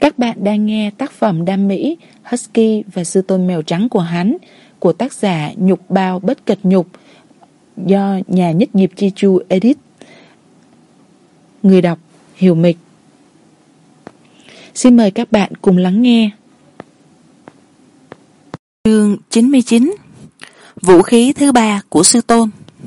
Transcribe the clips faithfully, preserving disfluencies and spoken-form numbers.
Các bạn đang nghe tác phẩm đam mỹ Husky và Sư Tôn Mèo Trắng của hắn của tác giả Nhục Bao Bất Cật Nhục do nhà Nhất Diệp Chi Chu edit. Người đọc Hiểu Mịch. Xin mời các bạn cùng lắng nghe. Chương chín mươi chín. Vũ khí thứ ba của Sư Tôn.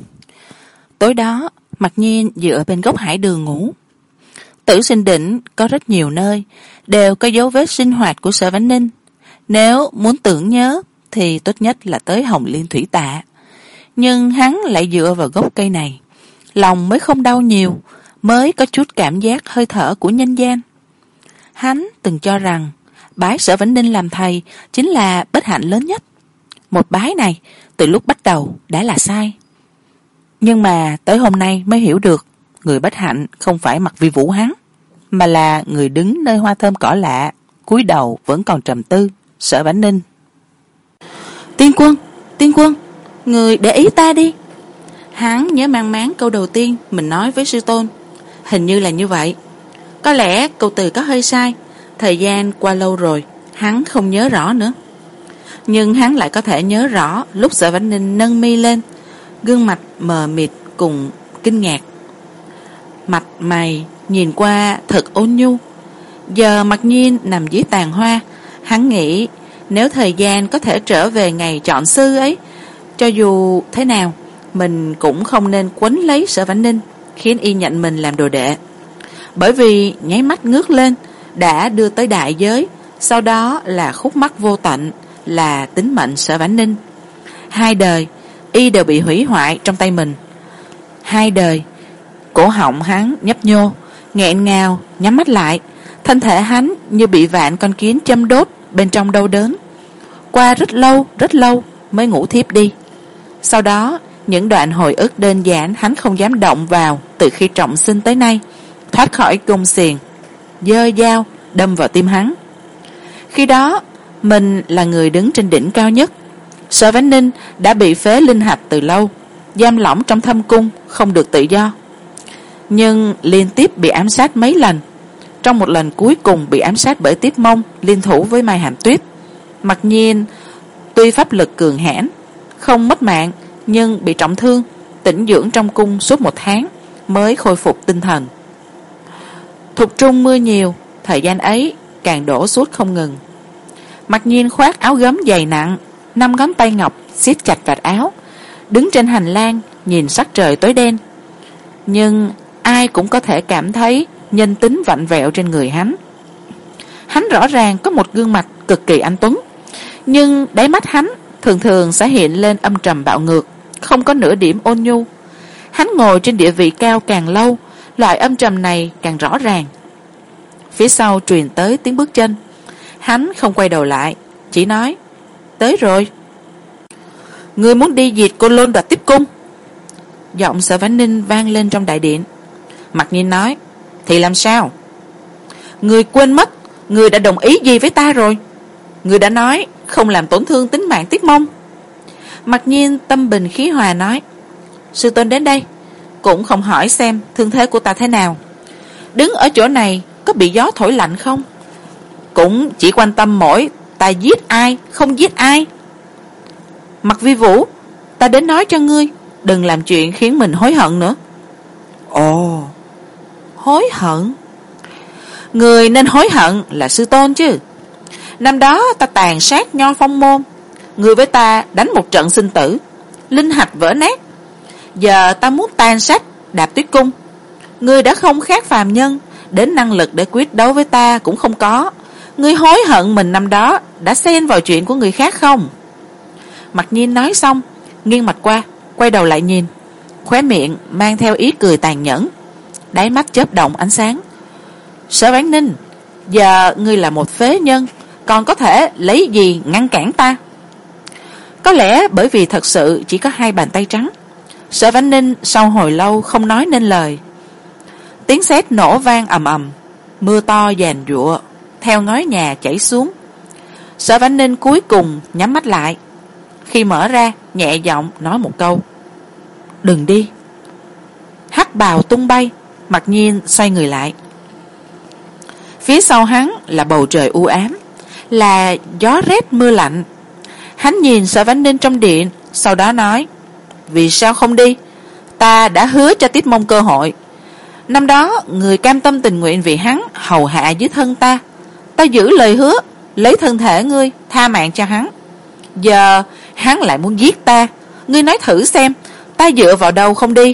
Tối đó, Mặc Nhiên dựa bên gốc hải đường ngủ. Tử Sinh Đỉnh có rất nhiều nơi đều có dấu vết sinh hoạt của Sở Vãn Ninh. Nếu muốn tưởng nhớ thì tốt nhất là tới Hồng Liên Thủy Tạ. Nhưng hắn lại dựa vào gốc cây này, lòng mới không đau nhiều, mới có chút cảm giác hơi thở của nhân gian. Hắn từng cho rằng bái Sở Vãn Ninh làm thầy chính là bất hạnh lớn nhất. Một bái này từ lúc bắt đầu đã là sai. Nhưng mà tới hôm nay mới hiểu được người bất hạnh không phải Mặc Vi Vũ hắn, mà là người đứng nơi hoa thơm cỏ lạ, cúi đầu vẫn còn trầm tư, Sở Vãn Ninh. Tiên Quân, Tiên Quân, người để ý ta đi. Hắn nhớ mang máng câu đầu tiên mình nói với sư tôn. Hình như là như vậy. Có lẽ câu từ có hơi sai, thời gian qua lâu rồi, hắn không nhớ rõ nữa. Nhưng hắn lại có thể nhớ rõ lúc Sở Vãn Ninh nâng mi lên, gương mặt mờ mịt cùng kinh ngạc. Mặt mày nhìn qua thật ôn nhu. Giờ Mặc Nhiên nằm dưới tàn hoa, hắn nghĩ nếu thời gian có thể trở về ngày chọn sư ấy, cho dù thế nào mình cũng không nên quấn lấy Sở Vãn Ninh, khiến y nhận mình làm đồ đệ. Bởi vì nháy mắt ngước lên đã đưa tới đại giới, sau đó là khúc mắc vô tận, là tính mệnh Sở Vãn Ninh. Hai đời y đều bị hủy hoại trong tay mình. Hai đời. Cổ họng hắn nhấp nhô, nghẹn ngào, nhắm mắt lại. Thân thể hắn như bị vạn con kiến châm đốt bên trong đau đớn. Qua rất lâu, rất lâu mới ngủ thiếp đi. Sau đó, những đoạn hồi ức đơn giản hắn không dám động vào từ khi trọng sinh tới nay, thoát khỏi gông xiềng, giơ dao đâm vào tim hắn. Khi đó, mình là người đứng trên đỉnh cao nhất. Sở Vãn Ninh đã bị phế linh hạch từ lâu, giam lỏng trong thâm cung, không được tự do. Nhưng liên tiếp bị ám sát mấy lần. Trong một lần cuối cùng bị ám sát bởi Tiếp Mông liên thủ với Mai Hàm Tuyết. Mặc nhiên tuy pháp lực cường hãn, không mất mạng, nhưng bị trọng thương, tĩnh dưỡng trong cung suốt một tháng mới khôi phục tinh thần. Thục trung mưa nhiều, thời gian ấy càng đổ suốt không ngừng. Mặc nhiên khoác áo gấm dày nặng, năm ngón tay ngọc siết chặt vạt áo, đứng trên hành lang nhìn sắc trời tối đen. Nhưng ai cũng có thể cảm thấy nhân tính vặn vẹo trên người hắn. Hắn rõ ràng có một gương mặt cực kỳ anh tuấn, nhưng đáy mắt hắn thường thường sẽ hiện lên âm trầm bạo ngược, không có nửa điểm ôn nhu. Hắn ngồi trên địa vị cao càng lâu, loại âm trầm này càng rõ ràng. Phía sau truyền tới tiếng bước chân. Hắn không quay đầu lại, chỉ nói: tới rồi. Người muốn đi diệt Côn Lôn đoạt Tiếp Cung? Giọng Sở Vãn Ninh vang lên trong đại điện. Mặc Nhiên nói: thì làm sao? Người quên mất người đã đồng ý gì với ta rồi. Người đã nói không làm tổn thương tính mạng Tiếp Mông. Mặc Nhiên tâm bình khí hòa nói: sư tôn đến đây cũng không hỏi xem thương thế của ta thế nào, đứng ở chỗ này có bị gió thổi lạnh không, cũng chỉ quan tâm mỗi ta giết ai không giết ai. Mặc Vi Vũ, ta đến nói cho ngươi đừng làm chuyện khiến mình hối hận nữa. Ồ, hối hận? Người nên hối hận là sư tôn chứ. Năm đó ta tàn sát Nho Phong môn, người với ta đánh một trận sinh tử, linh hạch vỡ nát. Giờ ta muốn tàn sát Đạp Tuyết Cung, ngươi đã không khác phàm nhân, đến năng lực để quyết đấu với ta cũng không có. Ngươi hối hận mình năm đó đã xen vào chuyện của người khác không? Mặc Nhiên nói xong, nghiêng mặt qua, quay đầu lại nhìn, khóe miệng mang theo ý cười tàn nhẫn, đáy mắt chớp động ánh sáng. Sở Vãn Ninh, giờ ngươi là một phế nhân, còn có thể lấy gì ngăn cản ta? Có lẽ bởi vì thật sự chỉ có hai bàn tay trắng, Sở Vãn Ninh sau hồi lâu không nói nên lời. Tiếng sét nổ vang ầm ầm, mưa to giàn giụa theo ngói nhà chảy xuống. Sở Vãn Ninh cuối cùng nhắm mắt lại, khi mở ra nhẹ giọng nói một câu: đừng đi. Hắc bào tung bay. Mặc Nhiên xoay người lại. Phía sau hắn là bầu trời u ám, là gió rét mưa lạnh. Hắn nhìn Sở Vãn Ninh trong điện, sau đó nói: vì sao không đi? Ta đã hứa cho Tiết Mông cơ hội. Năm đó người cam tâm tình nguyện vì hắn hầu hạ dưới thân ta. Ta giữ lời hứa, lấy thân thể ngươi tha mạng cho hắn. Giờ hắn lại muốn giết ta. Ngươi nói thử xem, ta dựa vào đâu không đi?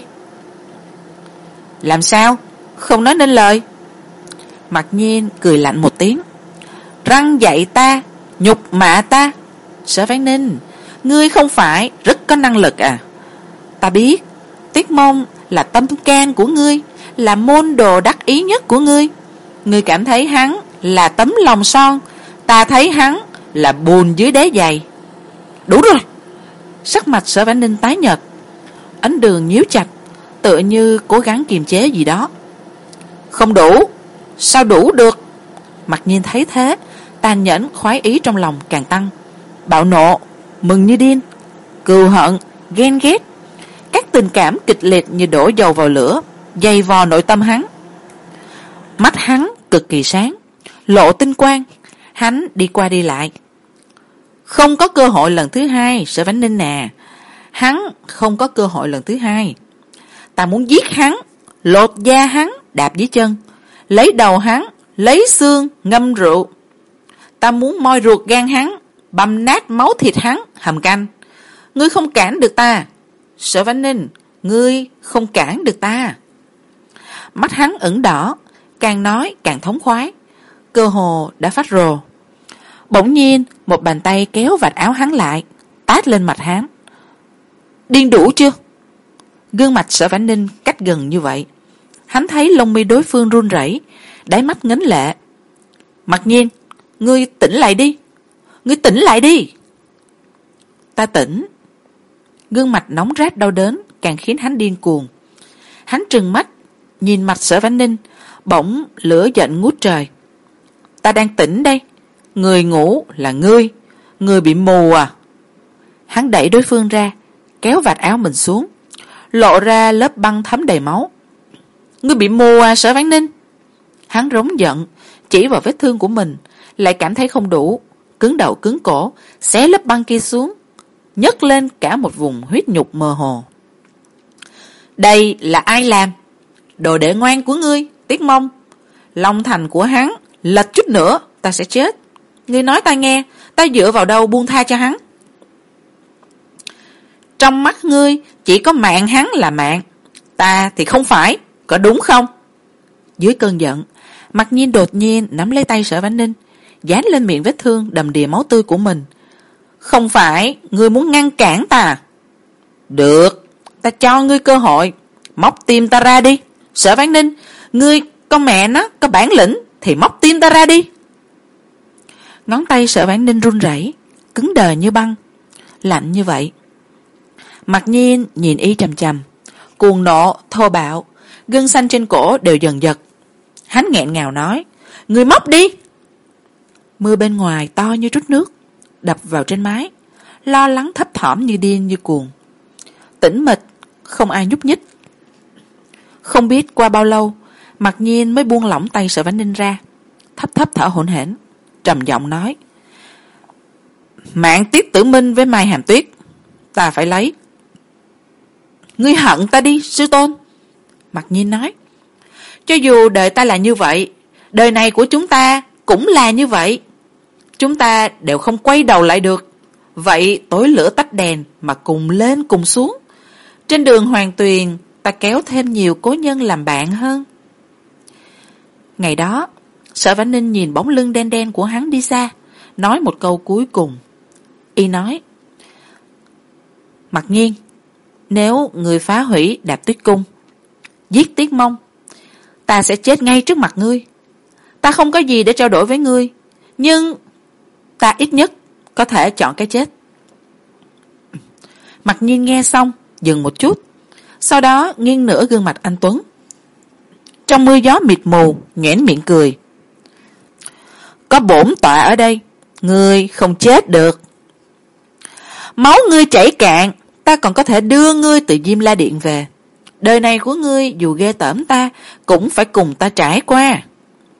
Làm sao? Không nói nên lời? Mặc Nhiên cười lạnh một tiếng: răng dạy ta, nhục mạ ta. Sở Vãn Ninh, ngươi không phải rất có năng lực à? Ta biết Tiết Mông là tâm can của ngươi, là môn đồ đắc ý nhất của ngươi. Ngươi cảm thấy hắn là tấm lòng son, ta thấy hắn là bùn dưới đế giày. Đủ rồi. Sắc mặt Sở Vãn Ninh tái nhợt, ánh đường nhíu chặt, tựa như cố gắng kiềm chế gì đó. Không đủ? Sao đủ được? Mặc Nhiên thấy thế, tàn nhẫn khoái ý trong lòng càng tăng. Bạo nộ, mừng như điên, cừu hận, ghen ghét, các tình cảm kịch liệt như đổ dầu vào lửa, dày vò nội tâm hắn. Mắt hắn cực kỳ sáng, lộ tinh quang. Hắn đi qua đi lại. Không có cơ hội lần thứ hai, Sở Vãn Ninh nè. Hắn không có cơ hội lần thứ hai. Ta muốn giết hắn, lột da hắn đạp dưới chân, lấy đầu hắn, lấy xương ngâm rượu. Ta muốn moi ruột gan hắn, băm nát máu thịt hắn hầm canh. Ngươi không cản được ta. Sở Vãn Ninh, ngươi không cản được ta. Mắt hắn ửng đỏ, càng nói càng thống khoái, cơ hồ đã phát rồ. Bỗng nhiên một bàn tay kéo vạt áo hắn lại, tát lên mặt hắn. Điên đủ chưa? Gương mặt Sở Vãn Ninh cách gần như vậy, hắn thấy lông mi đối phương run rẩy, đáy mắt ngấn lệ. Mặc Nhiên, ngươi tỉnh lại đi. Ngươi tỉnh lại đi. Ta tỉnh. Gương mặt nóng rát đau đớn càng khiến hắn điên cuồng. Hắn trừng mắt nhìn mặt Sở Vãn Ninh, bỗng lửa giận ngút trời. Ta đang tỉnh đây. Người ngủ là ngươi. Ngươi bị mù à? Hắn đẩy đối phương ra, kéo vạt áo mình xuống, lộ ra lớp băng thấm đầy máu. Ngươi bị mù à Sở Vãn Ninh? Hắn rống giận, chỉ vào vết thương của mình, lại cảm thấy không đủ, cứng đầu cứng cổ, xé lớp băng kia xuống, nhấc lên cả một vùng huyết nhục mơ hồ. Đây là ai làm? Đồ đệ ngoan của ngươi, Tiết Mông. Long thành của hắn lệch chút nữa ta sẽ chết. Ngươi nói ta nghe, ta dựa vào đâu buông tha cho hắn? Trong mắt ngươi chỉ có mạng hắn là mạng, ta thì không phải, có đúng không? Dưới cơn giận, Mặc Nhiên đột nhiên nắm lấy tay Sở Vãn Ninh, dán lên miệng vết thương đầm đìa máu tươi của mình. Không phải ngươi muốn ngăn cản ta? Được, ta cho ngươi cơ hội, móc tim ta ra đi. Sở Vãn Ninh, ngươi con mẹ nó có bản lĩnh thì móc tim ta ra đi. Ngón tay Sở Vãn Ninh run rẩy, cứng đờ như băng, lạnh như vậy. Mặc Nhiên nhìn y chằm chằm, cuồng nộ thô bạo, gân xanh trên cổ đều dần giật. Hắn nghẹn ngào nói: Ngươi móc đi. Mưa bên ngoài to như trút nước, đập vào trên mái, lo lắng thấp thỏm như điên như cuồng. Tĩnh mịch, không ai nhúc nhích. Không biết qua bao lâu, Mặc Nhiên mới buông lỏng tay Sở Vãn Ninh ra, thấp thấp thở hổn hển, trầm giọng nói: Mạng Tiết Tử Minh với Mai Hàm Tuyết ta phải lấy. Ngươi hận ta đi sư tôn. Mặc Nhiên nói: Cho dù đời ta là như vậy, đời này của chúng ta cũng là như vậy. Chúng ta đều không quay đầu lại được. Vậy tối lửa tắt đèn mà cùng lên cùng xuống. Trên đường Hoàng Tuyền, ta kéo thêm nhiều cố nhân làm bạn hơn. Ngày đó, Sở Vãn Ninh nhìn bóng lưng đen đen của hắn đi xa, nói một câu cuối cùng. Y nói: Mặc Nhiên, nếu người phá hủy Đạp Tuyết Cung, giết Tiết Mông, ta sẽ chết ngay trước mặt ngươi. Ta không có gì để trao đổi với ngươi, nhưng ta ít nhất có thể chọn cái chết. Mặc Nhiên nghe xong dừng một chút, sau đó nghiêng nửa gương mặt anh tuấn, trong mưa gió mịt mù nhoẻn miệng cười. Có bổn tọa ở đây, ngươi không chết được. Máu ngươi chảy cạn, ta còn có thể đưa ngươi từ Diêm La Điện về. Đời này của ngươi dù ghê tởm ta, cũng phải cùng ta trải qua.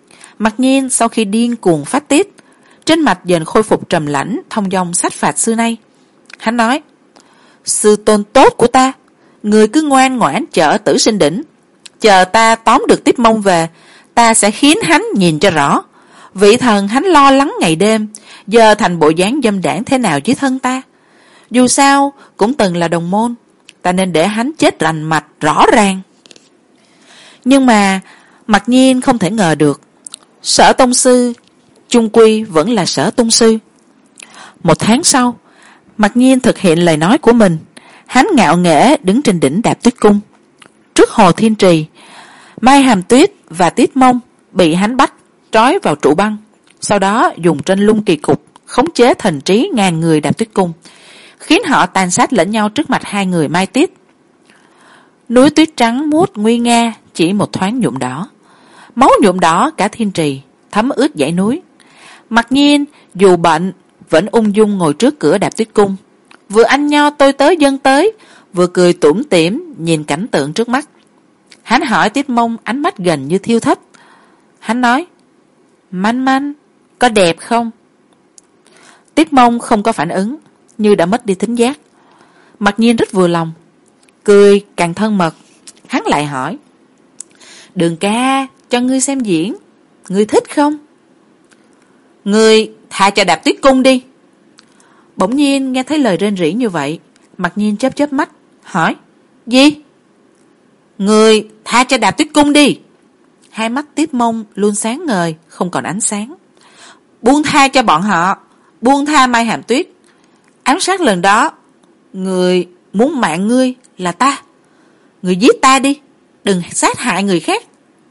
Mặc nhiên sau khi điên cuồng phát tiết, trên mặt dần khôi phục trầm lãnh thông dong sát phạt xưa nay. Hắn nói: sư tôn tốt của ta, người cứ ngoan ngoãn chờ Tử Sinh Đỉnh, chờ ta tóm được Tiếp Mông về, ta sẽ khiến hắn nhìn cho rõ vị thần hắn lo lắng ngày đêm giờ thành bộ dáng dâm đãng thế nào với thân ta. Dù sao cũng từng là đồng môn, ta nên để hắn chết rành mạch rõ ràng. Nhưng mà Mặc nhiên không thể ngờ được, Sở tông sư chung quy vẫn là Sở tông sư. Một tháng sau, Mặc nhiên thực hiện lời nói của mình. Hắn ngạo nghễ đứng trên đỉnh Đạp Tuyết Cung trước Hồ Thiên Trì. Mai Hàm Tuyết và Tiết Mông bị hắn bắt trói vào trụ băng, sau đó dùng tranh lung kỳ cục khống chế thần trí ngàn người Đạp Tuyết Cung, khiến họ tàn sát lẫn nhau trước mặt hai người Mai Tiết. Núi tuyết trắng muốt nguy nga chỉ một thoáng nhuộm đỏ, máu nhuộm đỏ cả thiên trì, thấm ướt dãy núi. Mặc nhiên dù bệnh vẫn ung dung ngồi trước cửa Đạp Tuyết Cung, vừa ăn nho tôi tới dân tới, vừa cười tủm tỉm nhìn cảnh tượng trước mắt. Hắn hỏi Tiết Mông ánh mắt gần như thiêu thấp. Hắn nói: Manh Manh, có đẹp không? Tiết Mông không có phản ứng, như đã mất đi thính giác. Mặc nhiên rất vừa lòng, cười càng thân mật. Hắn lại hỏi: Đường ca, cho ngươi xem diễn, ngươi thích không? Ngươi tha cho Đạp Tuyết Cung đi. Bỗng nhiên nghe thấy lời rên rỉ như vậy, Mặc nhiên chớp chớp mắt hỏi: Gì? Ngươi tha cho Đạp Tuyết Cung đi. Hai mắt Tiết Mông luôn sáng ngời, không còn ánh sáng. Buông tha cho bọn họ, buông tha Mai Hàm Tuyết. Ám sát lần đó, người muốn mạng ngươi là ta. Người giết ta đi, đừng sát hại người khác.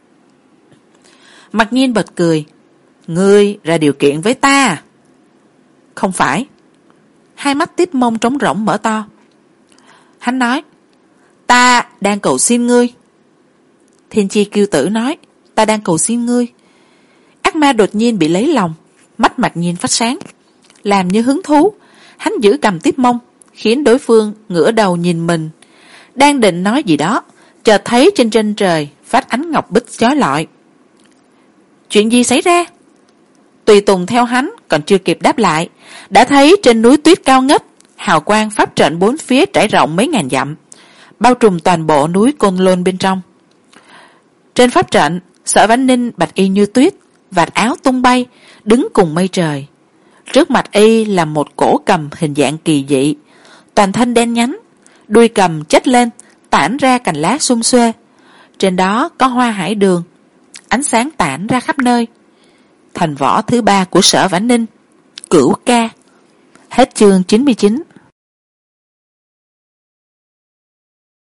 Mặc nhiên bật cười: Ngươi ra điều kiện với ta à? Không phải. Hai mắt Tiết Mông trống rỗng mở to. Hắn nói: Ta đang cầu xin ngươi. Thiên Chi Kiêu Tử nói: Ta đang cầu xin ngươi. Ác ma đột nhiên bị lấy lòng, mắt Mặc nhiên phát sáng, làm như hứng thú. Hắn giữ cầm Tiết Mông, khiến đối phương ngửa đầu nhìn mình, đang định nói gì đó, chợt thấy trên trên trời phát ánh ngọc bích chói lọi. Chuyện gì xảy ra? Tùy tùng theo hắn còn chưa kịp đáp lại, đã thấy trên núi tuyết cao ngất, hào quang pháp trận bốn phía trải rộng mấy ngàn dặm, bao trùm toàn bộ núi Côn Lôn bên trong. Trên pháp trận, Sở Vãn Ninh bạch y như tuyết, vạt áo tung bay, đứng cùng mây trời. Trước mặt y là một cổ cầm hình dạng kỳ dị, toàn thân đen nhánh, đuôi cầm chếch lên, tản ra cành lá xum xuê. Trên đó có hoa hải đường, ánh sáng tản ra khắp nơi. Thành võ thứ ba của Sở Vãn Ninh, Cửu Ca. Hết chương chín mươi chín.